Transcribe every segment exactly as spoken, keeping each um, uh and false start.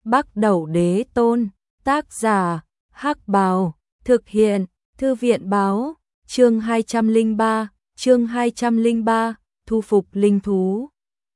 Bắc Đẩu Đế Tôn, tác giả, Hắc Bào, thực hiện, Thư viện báo, chương hai trăm lẻ ba, chương hai trăm lẻ ba, thu phục linh thú.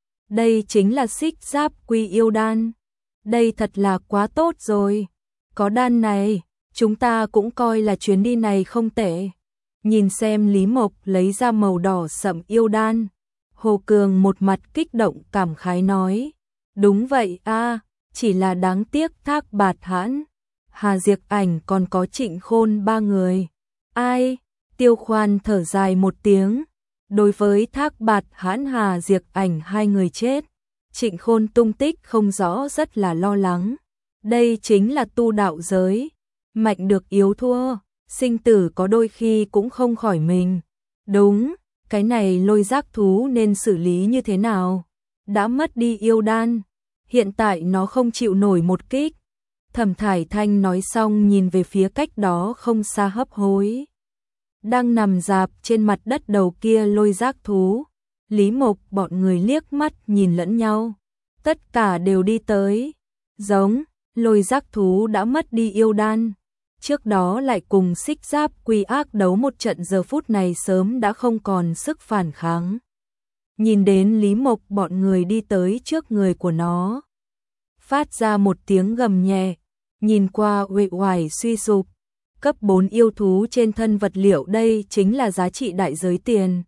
Đây chính là Xích Giáp Quy Yêu Đan. Đây thật là quá tốt rồi. Có đan này, chúng ta cũng coi là chuyến đi này không tệ. Nhìn xem Lý Mộc lấy ra màu đỏ sẫm yêu đan. Hồ Cường một mặt kích động cảm khái nói. Đúng vậy a, chỉ là đáng tiếc Thác Bạt Hãn, Hà Diệp Ảnh còn có Trịnh Khôn ba người. Ai? Tiêu Khoan thở dài một tiếng. Đối với Thác Bạt Hãn, Hà Diệp Ảnh hai người chết, Trịnh Khôn tung tích không rõ, rất là lo lắng. Đây chính là tu đạo giới, mạnh được yếu thua, sinh tử có đôi khi cũng không khỏi mình. Đúng, cái này Lôi Giác thú nên xử lý như thế nào? Đã mất đi yêu đan, hiện tại nó không chịu nổi một kích. Thẩm Thải Thanh nói xong nhìn về phía cách đó không xa hấp hối đang nằm rạp trên mặt đất đầu kia Lôi Giác thú. Lý Mộc bọn người liếc mắt nhìn lẫn nhau, tất cả đều đi tới. Giống, Lôi Giác thú đã mất đi yêu đan, trước đó lại cùng Xích Giáp Quy ác đấu một trận, giờ phút này sớm đã không còn sức phản kháng. Nhìn đến Lý Mộc bọn người đi tới trước người của nó, phát ra một tiếng gầm nhẹ, nhìn qua uể oải suy sụp. Cấp bốn yêu thú trên thân vật liệu, đây chính là giá trị đại giới tiền.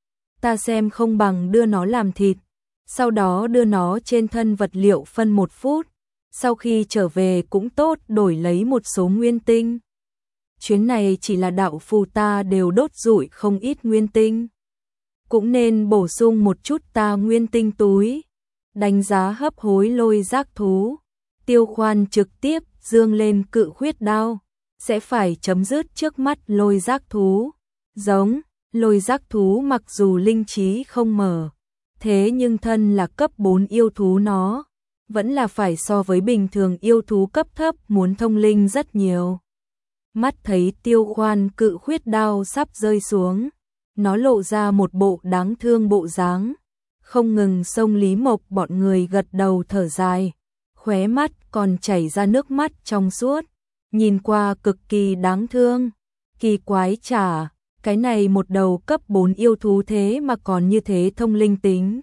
Ta xem không bằng đưa nó làm thịt, sau đó đưa nó trên thân vật liệu phân một phút, sau khi trở về cũng tốt, đổi lấy một số nguyên tinh. Chuyến này chỉ là đạo phù ta đều đốt rủi không ít nguyên tinh, cũng nên bổ sung một chút ta nguyên tinh túi. Đánh giá hấp hối Lôi Giác thú, Tiêu Khoan trực tiếp dương lên cự khuyết đao, sẽ phải chấm dứt trước mắt Lôi Giác thú. Giống, Lôi Giác thú mặc dù linh trí không mở, thế nhưng thân là cấp bốn yêu thú, nó vẫn là phải so với bình thường yêu thú cấp thấp muốn thông linh rất nhiều. Mắt thấy Tiêu Khoan cự khuyết đao sắp rơi xuống, nó lộ ra một bộ đáng thương bộ dáng, không ngừng xông Lý Mộc bọn người gật đầu thở dài, khóe mắt còn chảy ra nước mắt trong suốt, nhìn qua cực kỳ đáng thương. Kỳ quái chả, cái này một đầu cấp bốn yêu thú thế mà còn như thế thông linh tính.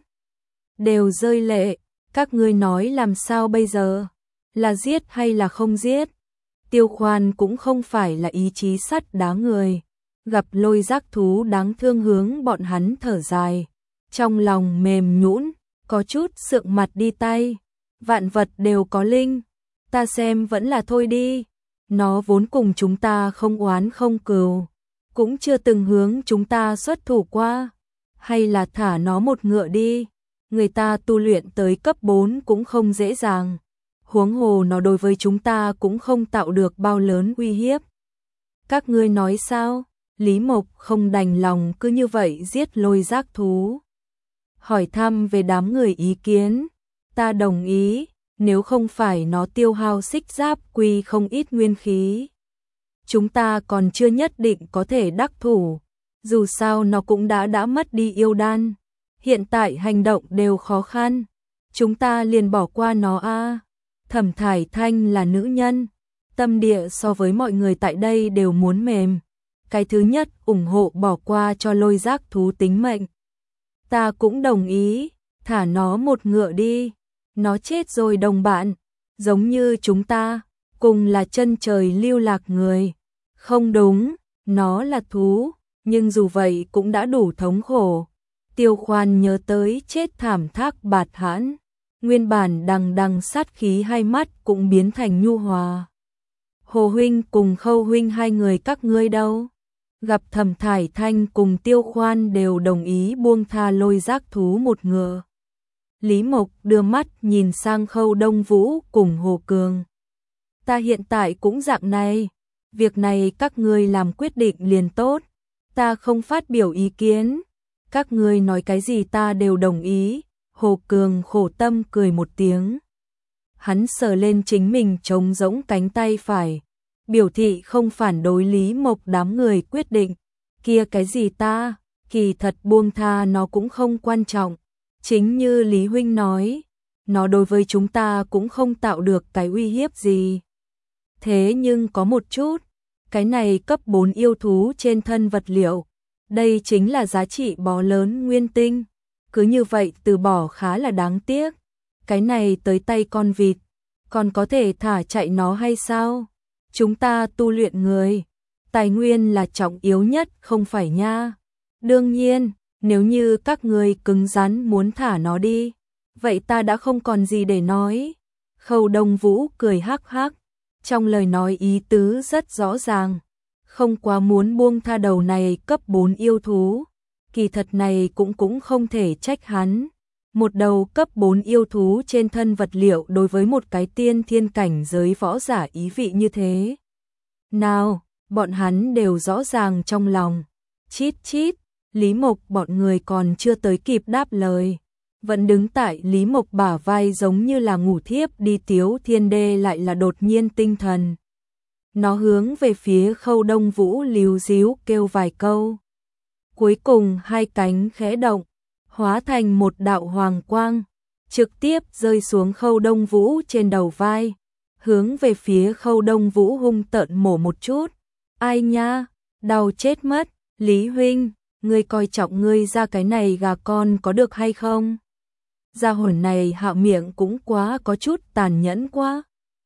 Đều rơi lệ, các ngươi nói làm sao bây giờ? Là giết hay là không giết? Tiêu Khoan cũng không phải là ý chí sắt đá người, gặp Lôi Giác thú đáng thương hướng bọn hắn thở dài, trong lòng mềm nhũn, có chút sượng mặt đi tay. Vạn vật đều có linh, ta xem vẫn là thôi đi. Nó vốn cùng chúng ta không oán không cừu, cũng chưa từng hướng chúng ta xuất thủ qua, hay là thả nó một ngựa đi. Người ta tu luyện tới cấp bốn cũng không dễ dàng, huống hồ nó đối với chúng ta cũng không tạo được bao lớn uy hiếp. Các ngươi nói sao? Lý Mộc không đành lòng cứ như vậy giết Lôi Giác thú, hỏi thăm về đám người ý kiến. Ta đồng ý, nếu không phải nó tiêu hao Xích Giáp Quy không ít nguyên khí, chúng ta còn chưa nhất định có thể đắc thủ. Dù sao nó cũng đã đã mất đi yêu đan, hiện tại hành động đều khó khăn, chúng ta liền bỏ qua nó a. Thẩm Thải Thanh là nữ nhân, tâm địa so với mọi người tại đây đều muốn mềm. Cái thứ nhất ủng hộ bỏ qua cho Lôi Giác thú tính mệnh. Ta cũng đồng ý, thả nó một ngựa đi. Nó chết rồi đồng bạn, giống như chúng ta, cùng là chân trời lưu lạc người. Không đúng, nó là thú, nhưng dù vậy cũng đã đủ thống khổ. Tiêu Khoan nhớ tới chết thảm Thác Bạt Hãn, nguyên bản đằng đằng sát khí hai mắt cũng biến thành nhu hòa. Hồ huynh cùng Khâu huynh hai người các ngươi đâu? Gặp Thẩm Thải Thanh cùng Tiêu Khoan đều đồng ý buông tha Lôi Giác thú một ngựa. Lý Mộc đưa mắt nhìn sang Khâu Đông Vũ cùng Hồ Cường. Ta hiện tại cũng dạng này, việc này các ngươi làm quyết định liền tốt, ta không phát biểu ý kiến, các ngươi nói cái gì ta đều đồng ý. Hồ Cường khổ tâm cười một tiếng. Hắn sờ lên chính mình trống rỗng cánh tay phải, biểu thị không phản đối Lý Mộc đám người quyết định. Kia cái gì ta, kỳ thật buông tha nó cũng không quan trọng. Chính như Lý huynh nói, nó đối với chúng ta cũng không tạo được cái uy hiếp gì. Thế nhưng có một chút, cái này cấp bốn yêu thú trên thân vật liệu, đây chính là giá trị bó lớn nguyên tinh, cứ như vậy từ bỏ khá là đáng tiếc. Cái này tới tay con vịt, còn có thể thả chạy nó hay sao? Chúng ta tu luyện người, tài nguyên là trọng yếu nhất không phải nha. Đương nhiên, nếu như các người cứng rắn muốn thả nó đi, vậy ta đã không còn gì để nói. Khâu Đông Vũ cười hắc hắc, trong lời nói ý tứ rất rõ ràng, không quá muốn buông tha đầu này cấp bốn yêu thú. Kỳ thật này cũng cũng không thể trách hắn. Một đầu cấp bốn yêu thú trên thân vật liệu đối với một cái tiên thiên cảnh giới võ giả ý vị như thế. Nào, bọn hắn đều rõ ràng trong lòng. Chít chít, Lý Mộc bọn người còn chưa tới kịp đáp lời. Vẫn đứng tại Lý Mộc bả vai giống như là ngủ thiếp đi Tiếu Thiên Đê lại là đột nhiên tinh thần. Nó hướng về phía Khâu Đông Vũ líu díu kêu vài câu. Cuối cùng hai cánh khẽ động, hóa thành một đạo hoàng quang, trực tiếp rơi xuống Khâu Đông Vũ trên đầu vai, hướng về phía Khâu Đông Vũ hung tợn mổ một chút. Ai nha, đau chết mất, Lý huynh, ngươi coi trọng ngươi ra cái này gà con có được hay không? Gia hỏa này hạ miệng cũng quá có chút tàn nhẫn quá.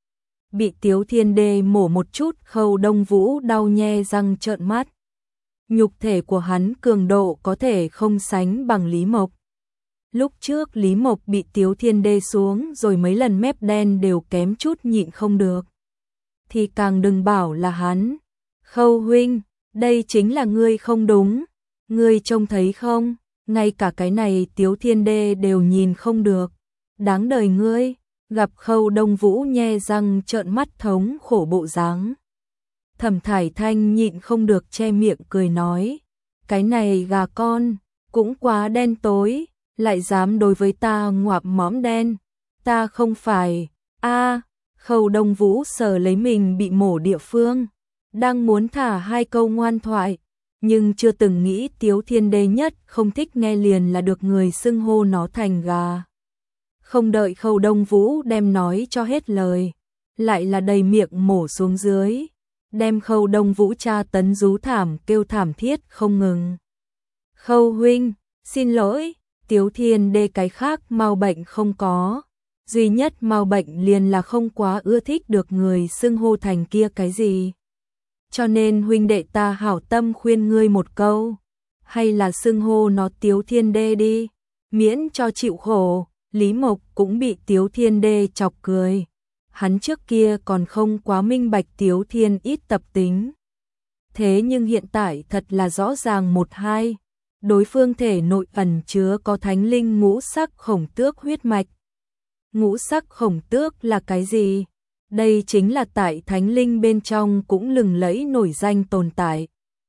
Bị Tiếu Thiên Đê mổ một chút, Khâu Đông Vũ đau nhe răng trợn mắt. Nhục thể của hắn cường độ có thể không sánh bằng Lý Mộc. Lúc trước Lý Mộc bị Tiếu Thiên Đê xuống rồi mấy lần mép đen đều kém chút nhịn không được. Thì càng đừng bảo là hắn. Khâu huynh, đây chính là ngươi không đúng. Ngươi trông thấy không? Ngay cả cái này Tiếu Thiên Đê đều nhìn không được. Đáng đời ngươi. Gặp Khâu Đông Vũ nhe răng trợn mắt thống khổ bộ dáng. Thẩm Thải Thanh nhịn không được che miệng cười nói. Cái này gà con, cũng quá đen tối, lại dám đối với ta ngoạp mõm đen. Ta không phải, a Khâu Đông Vũ sờ lấy mình bị mổ địa phương. Đang muốn thả hai câu ngoan thoại, nhưng chưa từng nghĩ Tiếu Thiên Đê nhất không thích nghe liền là được người xưng hô nó thành gà. Không đợi Khâu Đông Vũ đem nói cho hết lời, lại là đầy miệng mổ xuống dưới, đem Khâu Đông Vũ tra tấn rú thảm kêu thảm thiết không ngừng. Khâu huynh, xin lỗi, Tiếu Thiên Đê cái khác mau bệnh không có, duy nhất mau bệnh liền là không quá ưa thích được người xưng hô thành kia cái gì. Cho nên huynh đệ ta hảo tâm khuyên ngươi một câu, hay là xưng hô nó Tiếu Thiên Đê đi, miễn cho chịu khổ. Lý Mộc cũng bị Tiếu Thiên Đê chọc cười. Hắn trước kia còn không quá minh bạch Tiếu Thiên ít tập tính. Thế nhưng hiện tại thật là rõ ràng một hai. Đối phương thể nội ẩn chứa có thánh linh ngũ sắc khổng tước huyết mạch. Ngũ sắc khổng tước là cái gì? Đây chính là tại thánh linh bên trong cũng lừng lẫy nổi danh tồn tại.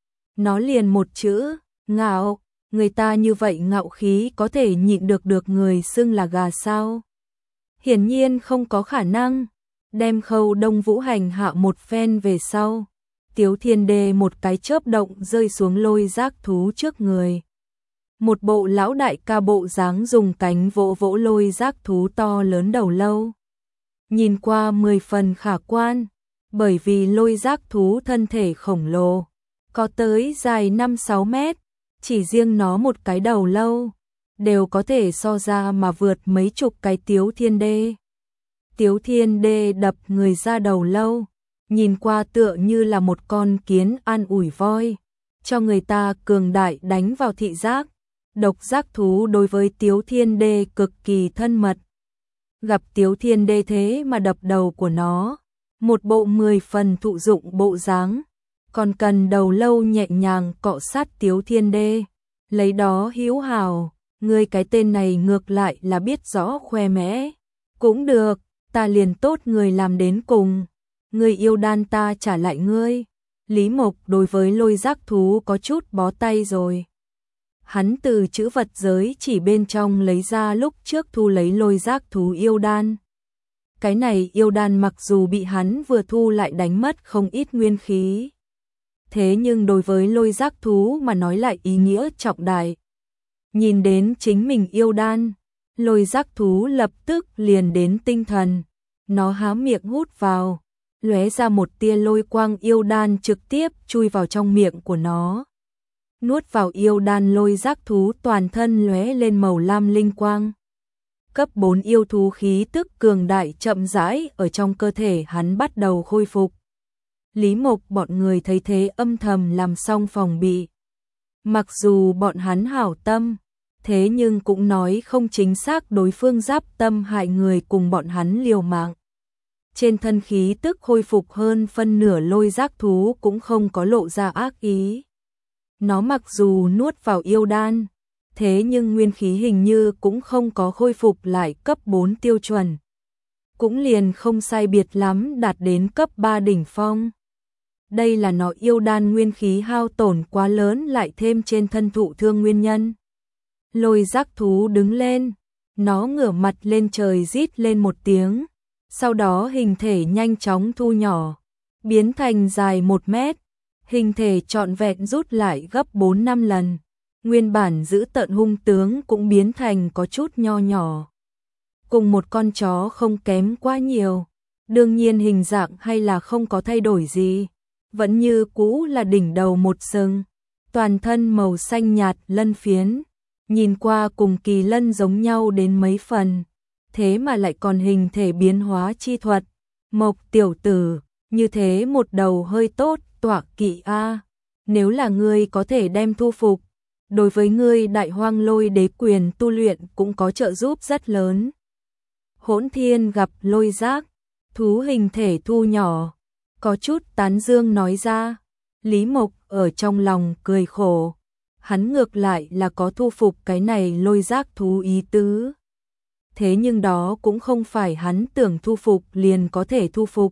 Nó liền một chữ, ngạo. Người ta như vậy ngạo khí có thể nhịn được được người xưng là gà sao? Hiển nhiên không có khả năng. Đem Khâu Đông Vũ hành hạ một phen về sau, Tiếu Thiên Đê một cái chớp động rơi xuống lôi giác thú trước người. Một bộ lão đại ca bộ dáng dùng cánh vỗ vỗ lôi giác thú to lớn đầu lâu. Nhìn qua mười phần khả quan, bởi vì lôi giác thú thân thể khổng lồ, có tới dài năm sáu mét. Chỉ riêng nó một cái đầu lâu, đều có thể so ra mà vượt mấy chục cái Tiếu Thiên Đê. Tiếu Thiên Đê đập người ra đầu lâu, nhìn qua tựa như là một con kiến an ủi voi, cho người ta cường đại đánh vào thị giác. Độc giác thú đối với Tiếu Thiên Đê cực kỳ thân mật. Gặp Tiếu Thiên Đê thế mà đập đầu của nó, một bộ mười phần thụ dụng bộ dáng. Còn cần đầu lâu nhẹ nhàng cọ sát Tiếu Thiên Đê, lấy đó hữu hào, ngươi cái tên này ngược lại là biết rõ khoe mẽ. Cũng được, ta liền tốt người làm đến cùng, ngươi yêu đan ta trả lại ngươi. Lý Mộc đối với lôi giác thú có chút bó tay rồi. Hắn từ chữ vật giới chỉ bên trong lấy ra lúc trước thu lấy lôi giác thú yêu đan. Cái này yêu đan mặc dù bị hắn vừa thu lại đánh mất không ít nguyên khí. Thế nhưng đối với lôi giác thú mà nói lại ý nghĩa trọng đại. Nhìn đến chính mình yêu đan, Lôi giác thú lập tức liền đến tinh thần, nó há miệng hút vào, lóe ra một tia lôi quang yêu đan trực tiếp chui vào trong miệng của nó. Nuốt vào yêu đan, lôi giác thú toàn thân lóe lên màu lam linh quang. Cấp bốn yêu thú khí tức cường đại chậm rãi ở trong cơ thể hắn bắt đầu khôi phục. Lý Mộc bọn người thấy thế âm thầm làm xong phòng bị. Mặc dù bọn hắn hảo tâm, thế nhưng cũng nói không chính xác đối phương giáp tâm hại người cùng bọn hắn liều mạng. Trên thân khí tức khôi phục hơn phân nửa, lôi giác thú cũng không có lộ ra ác ý. Nó mặc dù nuốt vào yêu đan, thế nhưng nguyên khí hình như cũng không có khôi phục lại cấp bốn tiêu chuẩn. Cũng liền không sai biệt lắm đạt đến cấp ba đỉnh phong. Đây là nó yêu đan nguyên khí hao tổn quá lớn lại thêm trên thân thụ thương nguyên nhân. Lôi giác thú đứng lên, nó ngửa mặt lên trời rít lên một tiếng, sau đó hình thể nhanh chóng thu nhỏ, biến thành dài một mét, hình thể trọn vẹn rút lại gấp bốn năm lần, nguyên bản giữ tợn hung tướng cũng biến thành có chút nho nhỏ. Cùng một con chó không kém quá nhiều, đương nhiên hình dạng hay là không có thay đổi gì, vẫn như cũ là đỉnh đầu một sừng, toàn thân màu xanh nhạt lân phiến, nhìn qua cùng kỳ lân giống nhau đến mấy phần, thế mà lại còn hình thể biến hóa chi thuật. Mộc tiểu tử, như thế một đầu hơi tốt, tọa kỵ a, nếu là ngươi có thể đem thu phục, đối với ngươi Đại Hoang Lôi Đế Quyền tu luyện cũng có trợ giúp rất lớn. Hỗn Thiên gặp lôi giác thú hình thể thu nhỏ, có chút tán dương nói ra. Lý Mộc ở trong lòng cười khổ, hắn ngược lại là có thu phục cái này lôi giác thú ý tứ. Thế nhưng đó cũng không phải hắn tưởng thu phục liền có thể thu phục.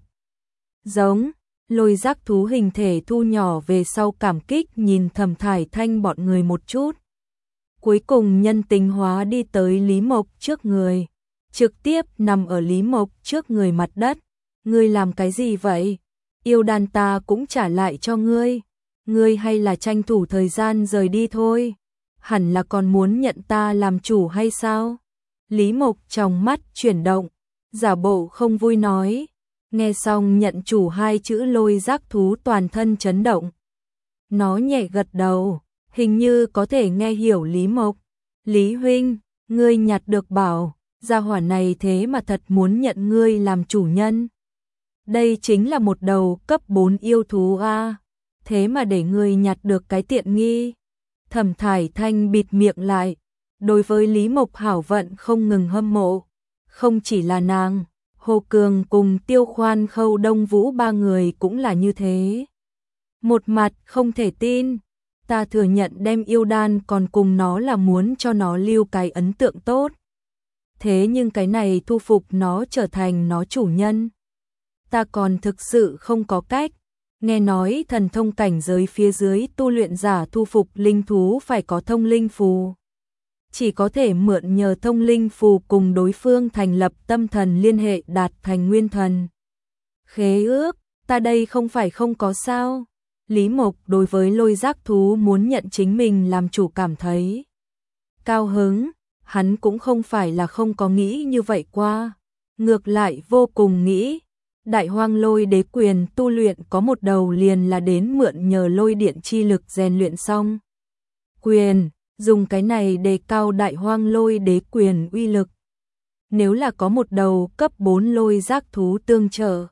Giống, lôi giác thú hình thể thu nhỏ về sau cảm kích nhìn Thẩm Thải Thanh bọn người một chút. Cuối cùng nhân tính hóa đi tới Lý Mộc trước người, trực tiếp nằm ở Lý Mộc trước người mặt đất. Ngươi làm cái gì vậy? Yêu đan ta cũng trả lại cho ngươi. Ngươi hay là tranh thủ thời gian rời đi thôi. Hẳn là còn muốn nhận ta làm chủ hay sao? Lý Mộc trong mắt chuyển động, giả bộ không vui nói. Nghe xong nhận chủ hai chữ, lôi giác thú toàn thân chấn động. Nó nhẹ gật đầu, hình như có thể nghe hiểu Lý Mộc. Lý huynh, ngươi nhặt được bảo, gia hỏa này thế mà thật muốn nhận ngươi làm chủ nhân. Đây chính là một đầu cấp bốn yêu thú a, thế mà để ngươi nhặt được cái tiện nghi. Thẩm Thải Thanh bịt miệng lại, đối với Lý Mộc hảo vận không ngừng hâm mộ. Không chỉ là nàng, Hồ Cường cùng Tiêu Khoan, Khâu Đông Vũ ba người cũng là như thế. Một mặt không thể tin, ta thừa nhận đem yêu đan còn cùng nó là muốn cho nó lưu cái ấn tượng tốt. Thế nhưng cái này thu phục nó trở thành nó chủ nhân, ta còn thực sự không có cách. Nghe nói thần thông cảnh giới phía dưới tu luyện giả thu phục linh thú phải có thông linh phù. Chỉ có thể mượn nhờ thông linh phù cùng đối phương thành lập tâm thần liên hệ đạt thành nguyên thần. Khế ước, ta đây không phải không có sao. Lý Mộc đối với lôi giác thú muốn nhận chính mình làm chủ cảm thấy cao hứng, hắn cũng không phải là không có nghĩ như vậy qua. Ngược lại vô cùng nghĩ, Đại Hoang Lôi Đế Quyền tu luyện có một đầu liền là đến mượn nhờ lôi điện chi lực rèn luyện xong quyền, dùng cái này đề cao Đại Hoang Lôi Đế Quyền uy lực. Nếu là có một đầu cấp bốn lôi giác thú tương trợ,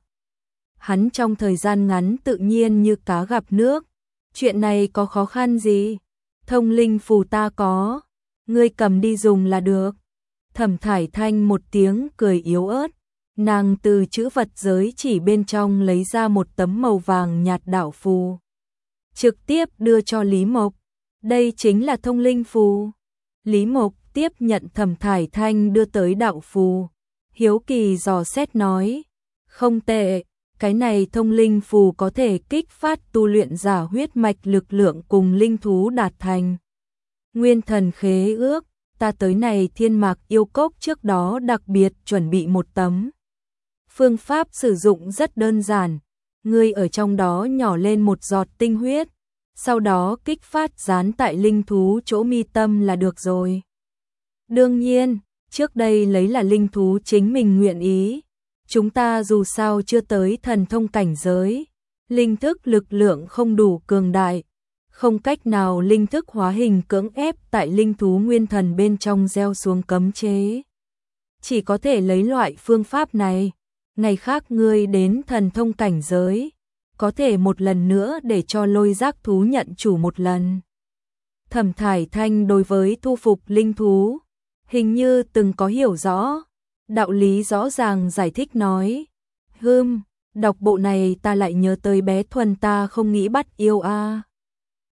hắn trong thời gian ngắn tự nhiên như cá gặp nước. Chuyện này có khó khăn gì? Thông linh phù ta có, ngươi cầm đi dùng là được. Thẩm Thải Thanh một tiếng cười yếu ớt, nàng từ chữ vật giới chỉ bên trong lấy ra một tấm màu vàng nhạt đạo phù, trực tiếp đưa cho Lý Mộc. Đây chính là thông linh phù. Lý Mộc tiếp nhận Thẩm Thải Thanh đưa tới đạo phù, hiếu kỳ dò xét nói, không tệ, cái này thông linh phù có thể kích phát tu luyện giả huyết mạch lực lượng cùng linh thú đạt thành nguyên thần khế ước. Ta tới này Thiên Mạc Yêu Cốc trước đó đặc biệt chuẩn bị một tấm. Phương pháp sử dụng rất đơn giản, ngươi ở trong đó nhỏ lên một giọt tinh huyết, sau đó kích phát dán tại linh thú chỗ mi tâm là được rồi. Đương nhiên, Trước đây lấy là linh thú chính mình nguyện ý. Chúng ta dù sao chưa tới thần thông cảnh giới, linh thức lực lượng không đủ cường đại, không cách nào linh thức hóa hình cưỡng ép tại linh thú nguyên thần bên trong gieo xuống cấm chế. Chỉ có thể lấy loại phương pháp này, ngày khác ngươi đến thần thông cảnh giới, có thể một lần nữa để cho lôi giác thú nhận chủ một lần. Thẩm Thải Thanh đối với thu phục linh thú, hình như từng có hiểu rõ, đạo lý rõ ràng giải thích nói, hưm, đọc bộ này ta lại nhớ tới bé Thuần ta không nghĩ bắt yêu a.